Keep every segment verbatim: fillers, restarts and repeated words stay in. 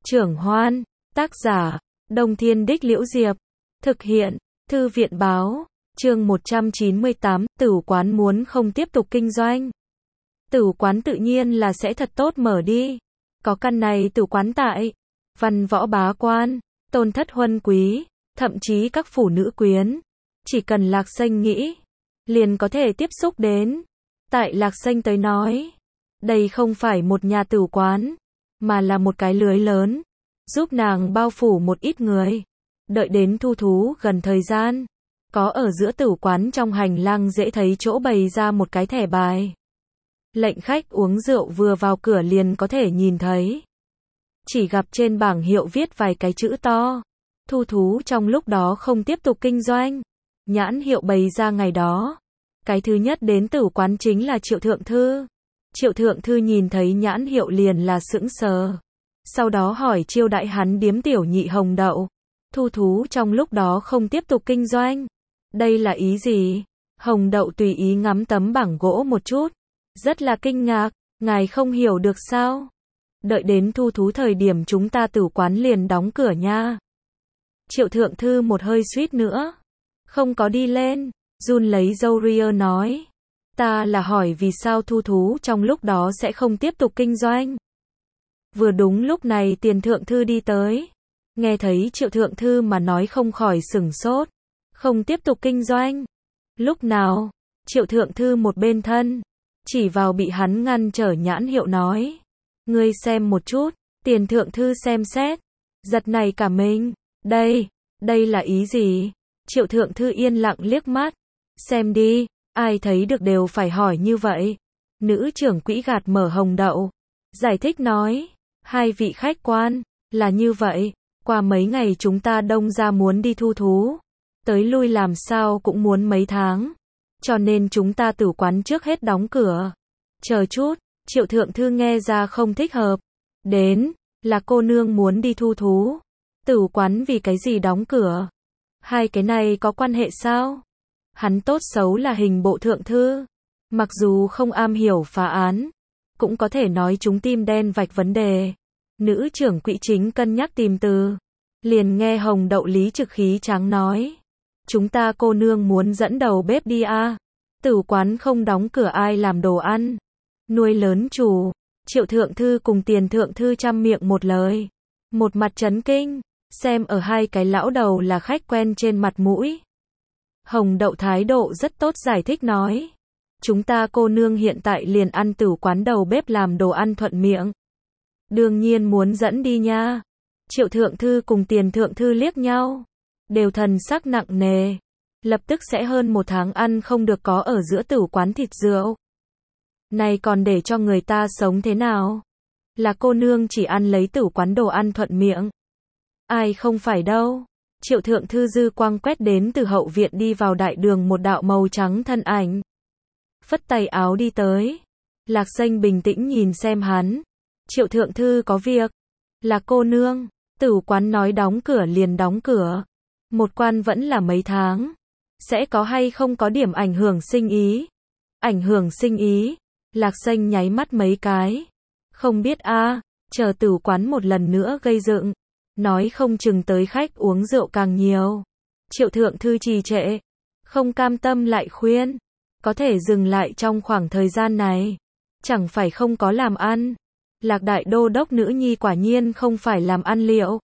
Trưởng Hoan, tác giả, Đông Thiên Đích Liễu Diệp, thực hiện, Thư viện Báo, chương một trăm chín mươi tám, Tửu quán muốn không tiếp tục kinh doanh. Tửu quán tự nhiên là sẽ thật tốt mở đi. Có căn này tửu quán tại, văn võ bá quan, tôn thất huân quý, thậm chí các phủ nữ quyến. Chỉ cần Lạc Xanh nghĩ, liền có thể tiếp xúc đến. Tại Lạc Xanh tới nói, đây không phải một nhà tửu quán, mà là một cái lưới lớn, giúp nàng bao phủ một ít người. Đợi đến thu thú gần thời gian, có ở giữa tửu quán trong hành lang dễ thấy chỗ bày ra một cái thẻ bài. Lệnh khách uống rượu vừa vào cửa liền có thể nhìn thấy. Chỉ gặp trên bảng hiệu viết vài cái chữ to. Thu thú trong lúc đó không tiếp tục kinh doanh. Nhãn hiệu bày ra ngày đó. Cái thứ nhất đến tửu quán chính là Triệu Thượng Thư. Triệu Thượng Thư nhìn thấy nhãn hiệu liền là sững sờ. Sau đó hỏi chiêu đãi hắn điếm tiểu nhị Hồng Đậu. Thu thú trong lúc đó không tiếp tục kinh doanh. Đây là ý gì? Hồng Đậu tùy ý ngắm tấm bảng gỗ một chút. Rất là kinh ngạc, ngài không hiểu được sao? Đợi đến thu thú thời điểm chúng ta tửu quán liền đóng cửa nha. Triệu Thượng Thư một hơi suýt nữa. Không có đi lên, run lấy râu ria nói. Ta là hỏi vì sao thu thú trong lúc đó sẽ không tiếp tục kinh doanh. Vừa đúng lúc này Tiền Thượng Thư đi tới. Nghe thấy Triệu Thượng Thư mà nói không khỏi sửng sốt. Không tiếp tục kinh doanh. Lúc nào? Triệu Thượng Thư một bên thân. Chỉ vào bị hắn ngăn trở nhãn hiệu nói. Ngươi xem một chút. Tiền Thượng Thư xem xét. Giật này cả mình. Đây, đây là ý gì? Triệu Thượng Thư yên lặng liếc mắt. Xem đi, ai thấy được đều phải hỏi như vậy. Nữ trưởng quỹ gạt mở Hồng Đậu. Giải thích nói. Hai vị khách quan, là như vậy. Qua mấy ngày chúng ta đông ra muốn đi thu thú. Tới lui làm sao cũng muốn mấy tháng. Cho nên chúng ta tửu quán trước hết đóng cửa. Chờ chút, Triệu Thượng Thư nghe ra không thích hợp. Đến, là cô nương muốn đi thu thú. Tửu quán vì cái gì đóng cửa? Hai cái này có quan hệ sao? Hắn tốt xấu là hình bộ thượng thư. Mặc dù không am hiểu phá án, cũng có thể nói chúng tim đen vạch vấn đề. Nữ trưởng quỹ chính cân nhắc tìm từ. Liền nghe Hồng Đậu lý trực khí tráng nói. Chúng ta cô nương muốn dẫn đầu bếp đi à. Tửu quán không đóng cửa ai làm đồ ăn. Nuôi lớn chủ. Triệu Thượng Thư cùng Tiền Thượng Thư trăm miệng một lời. Một mặt chấn kinh. Xem ở hai cái lão đầu là khách quen trên mặt mũi. Hồng Đậu thái độ rất tốt giải thích nói. Chúng ta cô nương hiện tại liền ăn tửu quán đầu bếp làm đồ ăn thuận miệng. Đương nhiên muốn dẫn đi nha. Triệu Thượng Thư cùng Tiền Thượng Thư liếc nhau. Đều thần sắc nặng nề. Lập tức sẽ hơn một tháng ăn không được có ở giữa tửu quán thịt rượu. Này còn để cho người ta sống thế nào? Là cô nương chỉ ăn lấy tửu quán đồ ăn thuận miệng. Ai không phải đâu. Triệu Thượng Thư dư quang quét đến từ hậu viện đi vào đại đường một đạo màu trắng thân ảnh. Phất tay áo đi tới. Lạc Xanh bình tĩnh nhìn xem hắn. Triệu Thượng Thư có việc. Là cô nương. Tửu quán nói đóng cửa liền đóng cửa. Một quan vẫn là mấy tháng. Sẽ có hay không có điểm ảnh hưởng sinh ý? Ảnh hưởng sinh ý? Lạc Xanh nháy mắt mấy cái. Không biết a, à, chờ tửu quán một lần nữa gây dựng. Nói không chừng tới khách uống rượu càng nhiều. Triệu Thượng Thư trì trệ. Không cam tâm lại khuyên. Có thể dừng lại trong khoảng thời gian này. Chẳng phải không có làm ăn. Lạc Đại Đô Đốc nữ nhi quả nhiên không phải làm ăn liệu.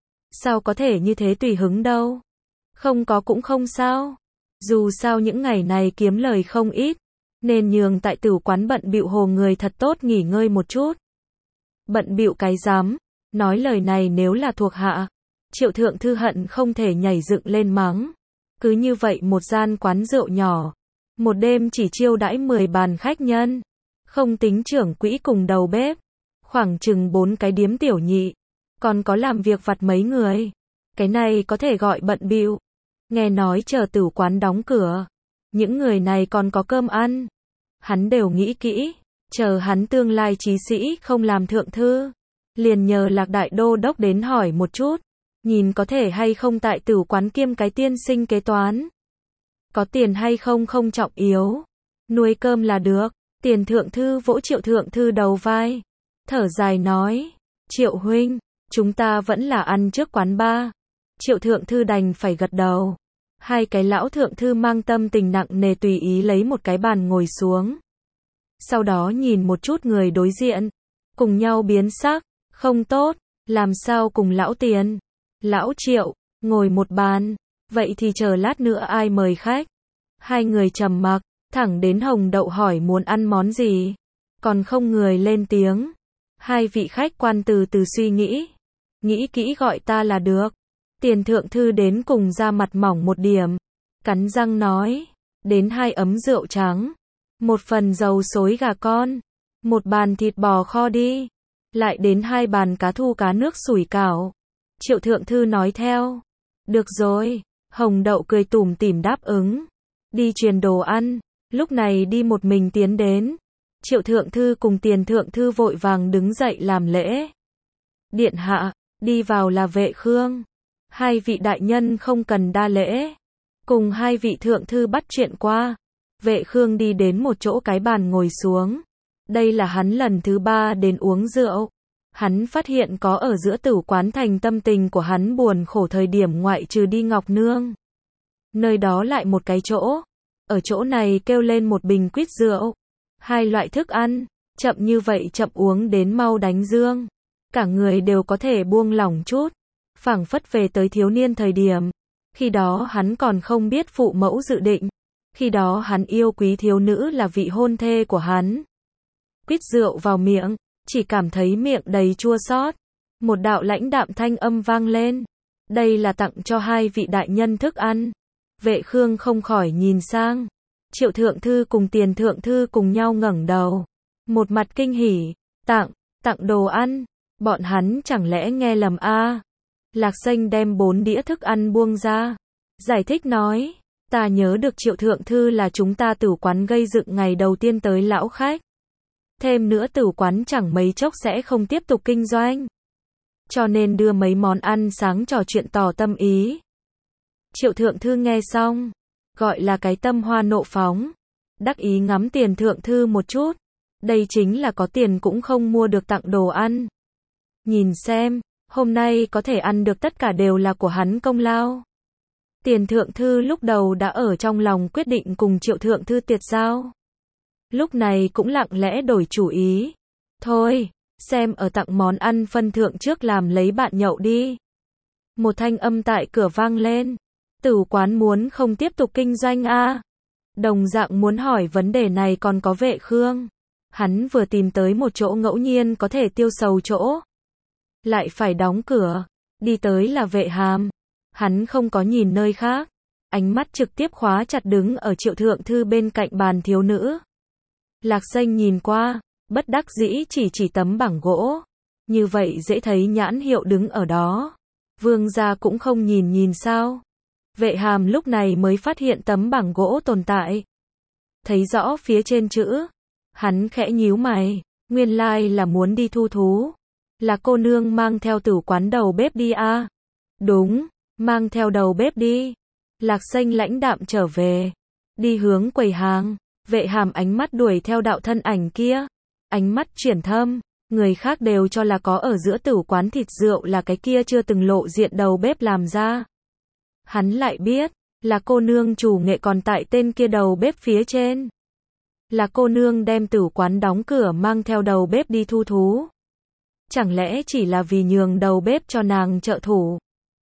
Sao có thể như thế tùy hứng đâu. Không có cũng không sao. Dù sao những ngày này kiếm lời không ít. Nên nhường tại tửu quán bận bịu hồ người thật tốt nghỉ ngơi một chút. Bận bịu cái dám. Nói lời này nếu là thuộc hạ. Triệu Thượng Thư hận không thể nhảy dựng lên mắng. Cứ như vậy một gian quán rượu nhỏ. Một đêm chỉ chiêu đãi mười bàn khách nhân. Không tính trưởng quỹ cùng đầu bếp. Khoảng chừng bốn cái điếm tiểu nhị. Còn có làm việc vặt mấy người. Cái này có thể gọi bận bịu. Nghe nói chờ tửu quán đóng cửa. Những người này còn có cơm ăn. Hắn đều nghĩ kỹ. Chờ hắn tương lai chí sĩ không làm thượng thư. Liền nhờ Lạc Đại Đô Đốc đến hỏi một chút. Nhìn có thể hay không tại tửu quán kiêm cái tiên sinh kế toán. Có tiền hay không không trọng yếu. Nuôi cơm là được. Tiền Thượng Thư vỗ Triệu Thượng Thư đầu vai. Thở dài nói. Triệu huynh, Chúng ta vẫn là ăn trước quán ba. Triệu thượng thư đành phải gật đầu. Hai cái lão thượng thư mang tâm tình nặng nề tùy ý lấy một cái bàn ngồi xuống. Sau đó nhìn một chút người đối diện. Cùng nhau biến sắc. Không tốt. Làm sao cùng lão Tiền? Lão Triệu. Ngồi một bàn. Vậy thì chờ lát nữa ai mời khách? Hai người trầm mặc. Thẳng đến Hồng Đậu hỏi muốn ăn món gì. Còn không người lên tiếng. Hai vị khách quan từ từ suy nghĩ. Nghĩ kỹ gọi ta là được. Tiền thượng thư đến cùng ra mặt mỏng một điểm. Cắn răng nói. Đến hai ấm rượu trắng. Một phần dầu xối gà con. Một bàn thịt bò kho đi. Lại đến hai bàn cá thu cá nước sủi cảo. Triệu thượng thư nói theo. Được rồi. Hồng Đậu cười tủm tỉm đáp ứng. Đi truyền đồ ăn. Lúc này đi một mình tiến đến. Triệu thượng thư cùng Tiền thượng thư vội vàng đứng dậy làm lễ. Điện hạ, đi vào là Vệ Khương. Hai vị đại nhân không cần đa lễ. Cùng hai vị thượng thư bắt chuyện qua. Vệ Khương đi đến một chỗ cái bàn ngồi xuống. Đây là hắn lần thứ ba đến uống rượu. Hắn phát hiện có ở giữa Tử Quán Thành tâm tình của hắn buồn khổ thời điểm ngoại trừ đi Ngọc Nương. Nơi đó lại một cái chỗ. Ở chỗ này kêu lên một bình quýt rượu. Hai loại thức ăn. Chậm như vậy chậm uống đến mau đánh dương. Cả người đều có thể buông lỏng chút. Phảng phất về tới thiếu niên thời điểm. Khi đó hắn còn không biết phụ mẫu dự định. Khi đó hắn yêu quý thiếu nữ là vị hôn thê của hắn. Quýt rượu vào miệng. Chỉ cảm thấy miệng đầy chua xót. Một đạo lãnh đạm thanh âm vang lên. Đây là tặng cho hai vị đại nhân thức ăn. Vệ Khương không khỏi nhìn sang. Triệu thượng thư cùng Tiền thượng thư cùng nhau ngẩng đầu. Một mặt kinh hỉ. Tặng, tặng đồ ăn. Bọn hắn chẳng lẽ nghe lầm a? À? Lạc Xanh đem bốn đĩa thức ăn buông ra. Giải thích nói. Ta nhớ được Triệu thượng thư là chúng ta Tử Quán gây dựng ngày đầu tiên tới lão khách. Thêm nữa Tử Quán chẳng mấy chốc sẽ không tiếp tục kinh doanh. Cho nên đưa mấy món ăn sáng trò chuyện tỏ tâm ý. Triệu thượng thư nghe xong. Gọi là cái tâm hoa nộ phóng. Đắc ý ngắm Tiền thượng thư một chút. Đây chính là có tiền cũng không mua được tặng đồ ăn. Nhìn xem, hôm nay có thể ăn được tất cả đều là của hắn công lao. Tiền thượng thư lúc đầu đã ở trong lòng quyết định cùng Triệu thượng thư tiệt giao. Lúc này cũng lặng lẽ đổi chủ ý. Thôi, xem ở tặng món ăn phân thượng trước làm lấy bạn nhậu đi. Một thanh âm tại cửa vang lên. Tử Quán muốn không tiếp tục kinh doanh a? À? Đồng dạng muốn hỏi vấn đề này còn có Vệ Khương. Hắn vừa tìm tới một chỗ ngẫu nhiên có thể tiêu sầu chỗ. Lại phải đóng cửa. Đi tới là Vệ Hàm. Hắn không có nhìn nơi khác. Ánh mắt trực tiếp khóa chặt đứng ở Triệu thượng thư bên cạnh bàn thiếu nữ. Lạc Xanh nhìn qua. Bất đắc dĩ chỉ chỉ tấm bảng gỗ. Như vậy dễ thấy nhãn hiệu đứng ở đó. Vương gia cũng không nhìn nhìn sao. Vệ Hàm lúc này mới phát hiện tấm bảng gỗ tồn tại. Thấy rõ phía trên chữ. Hắn khẽ nhíu mày. Nguyên lai là muốn đi thu thú. Là cô nương mang theo Tử Quán đầu bếp đi a? À? Đúng, mang theo đầu bếp đi. Lạc Xanh lãnh đạm trở về. Đi hướng quầy hàng. Vệ Hàm ánh mắt đuổi theo đạo thân ảnh kia. Ánh mắt chuyển thâm. Người khác đều cho là có ở giữa Tử Quán thịt rượu là cái kia chưa từng lộ diện đầu bếp làm ra. Hắn lại biết, là cô nương chủ nghệ còn tại tên kia đầu bếp phía trên. Là cô nương đem Tử Quán đóng cửa mang theo đầu bếp đi thu thú. Chẳng lẽ chỉ là vì nhường đầu bếp cho nàng trợ thủ.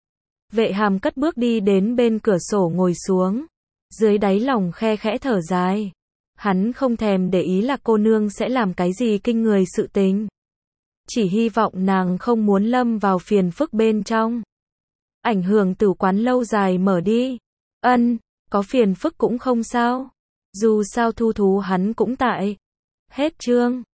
Vệ Hàm cất bước đi đến bên cửa sổ ngồi xuống. Dưới đáy lòng khe khẽ thở dài. Hắn không thèm để ý là cô nương sẽ làm cái gì kinh người sự tình. Chỉ hy vọng nàng không muốn lâm vào phiền phức bên trong. Ảnh hưởng Tử Quán lâu dài mở đi. Ân, có phiền phức cũng không sao. Dù sao thu thú hắn cũng tại. Hết chương.